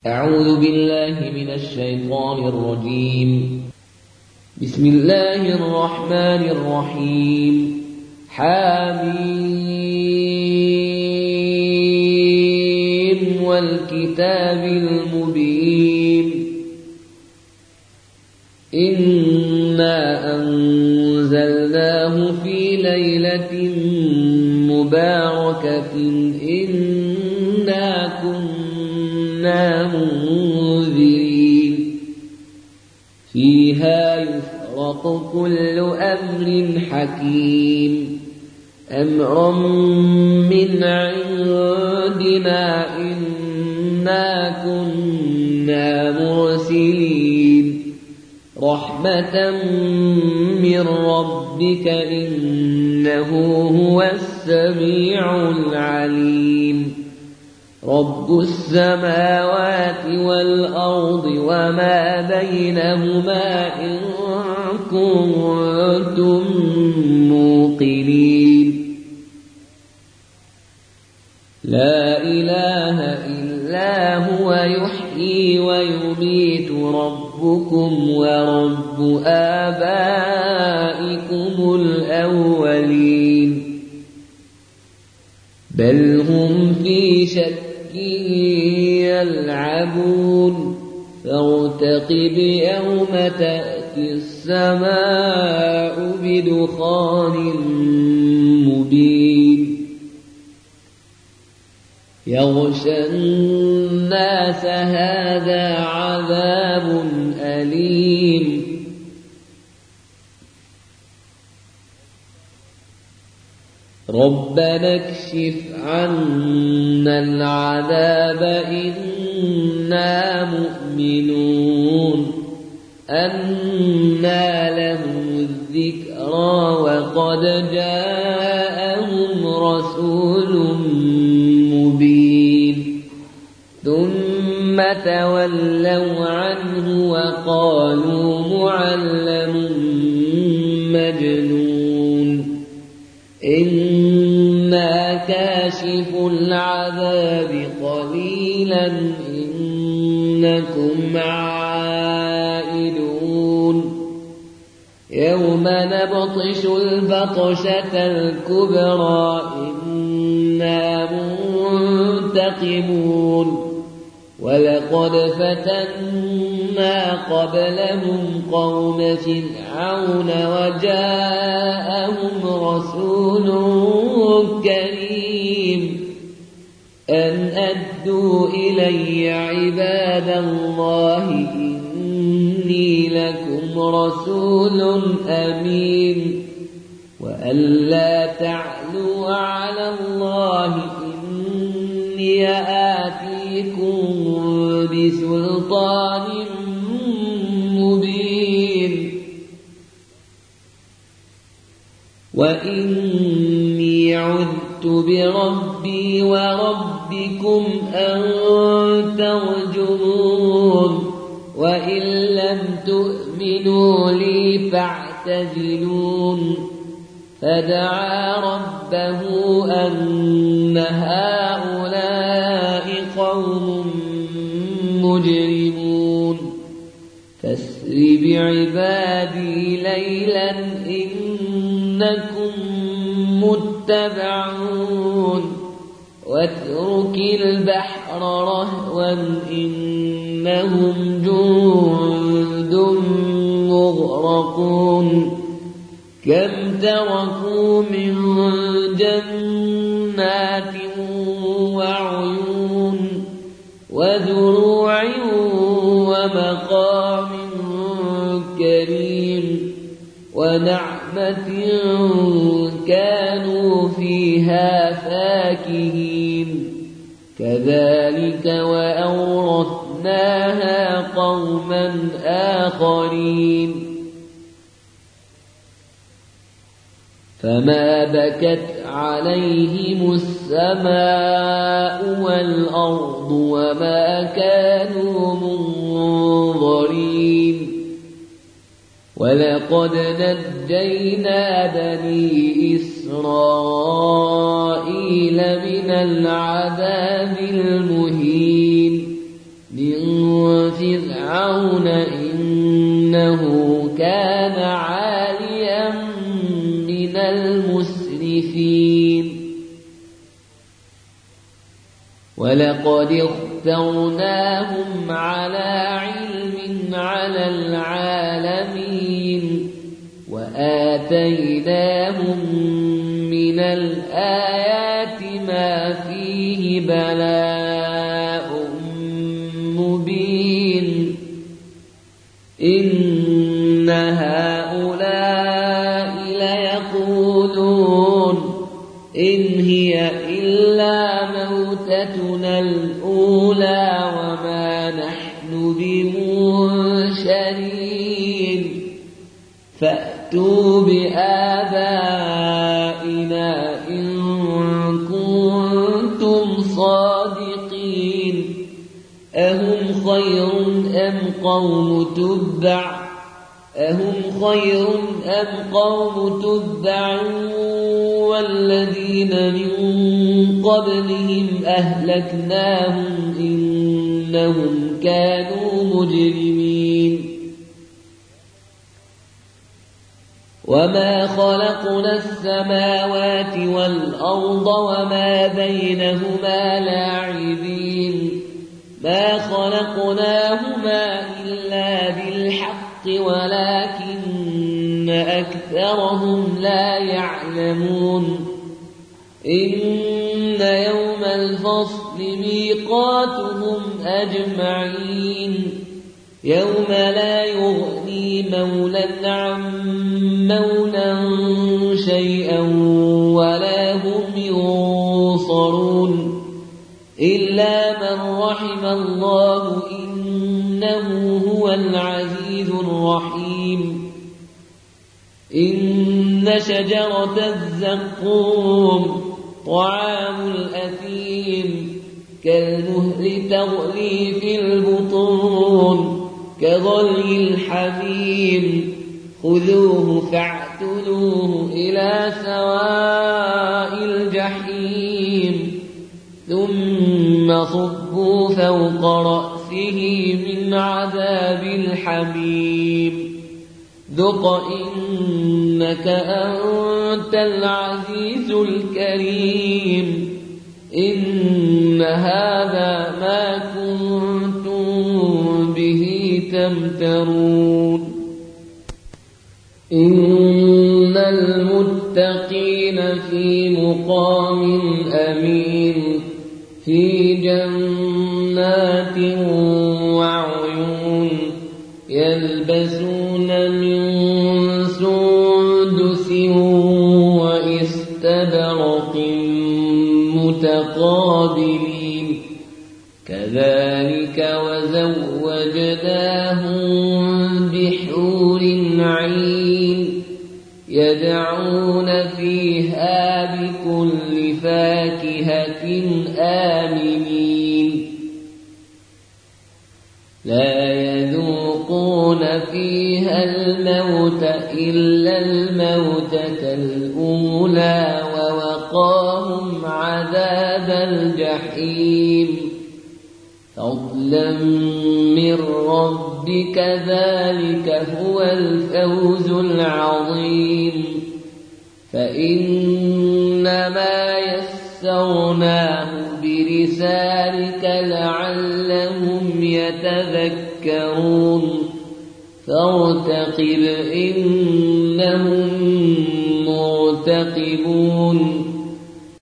أعوذ بالله من الشيطان الرجيم. بسم الله الرحمن الرحيم. حميم والكتاب المبين. إنا أنزلناه في ليلة مباركة إنا كنا منذرين فيها يفرق كل أمر حكيم أمرا من عندنا إنا كنا مرسلين رحمة من ربك إنه هو السميع العليم. رب السماوات والأرض وما بينهما إن كنتم موقنين. لا إله إلا هو يحيي ويميت ربكم ورب آبائكم الأولين بل هم في شك يلعبون فارتقب يوم تأتي السماء بدخان مبين يغشى الناس هذا عذاب أليم. ربنا اكشف عنا العذاب إنا مؤمنون. أنى لهم الذكرى وقد جاءهم رسول مبين ثم تولوا عنه وقالوا معلم مجنون. إنا كاشف العذاب قليلا إنكم عائدون. يوم نبطش البطشة الكبرى إنا منتقمون. ولقد فتنا قبلهم قوم فرعون وجاءهم رسول كريم أن أدوا إلي عباد الله إني لكم رسول أمين وأن لا تعلوا على الله إني آتيكم بسلطان مبين وإني عذت بربي وربكم أن ترجمون وإن لم تؤمنوا لي فاعتزلون. فدعا ربه أن هؤلاء قوم مجرمون فاسر بعبادي ليلا إنكم متبعون واترك البحر رهوا إنهم جند مغرقون. كم تركوا من جنات وعيون وزروع ومقام كريم ونعمة كانوا فيها فاكهين. كذلك وأورثناها قوما آخرين. فما بكت عليهم السماء والأرض وما كانوا منظرين. ولقد نجينا بني إسرائيل من العذاب المهين من فرعون إنه كان عاليا من المسرفين ولقد اخترناهم على علم على العالمين وآتيناهم من الآيات ما فيه بلاء مبين إن هؤلاء ليقولون إن هي إلا موتتنا الأولى وما نحن بمنشرين فأتوا بآبائنا إن كنتم صادقين أهم خير أم قوم تبع والذين من قبلهم أهلكناهم إنهم كانوا مجرمين وما خلقنا السماوات والأرض وما بينهما لاعبين ما خلقناهما إلا بالحق ولكن أكثرهم لا يعلمون إن يوم الفصل ميقاتهم أجمعين يوم لا يغني مولى عن مولى شيئا ولا هم ينصرون إلا من رحم الله إنه هو العزيز الرحيم إن شجرة الزقوم طعام الأثيم كالمهل تغلي في البطون كغلي الحميم خذوه فاعتلوه إلى سواء الجحيم ثم صبوا فوق رأسه من عذاب الحميم ذق إنك أنت العزيز الكريم إن هذا ما كنتم به تمترون إن المتقين في مقام أمين في جنات وعيون يلبسون من سندس وإستبرق متقابلين كذلك وزوجناهم بحور عين يدعون فيها بكل فاكهة آمنين لا يذوقون فيها الموت إلا الموتة الأولى ووقاهم عذاب الجحيم فضلا من ربك ذلك هو الفوز العظيم فإنما يسرناه بلسانك لعلهم يتذكرون فارتقب إنهم مرتقبون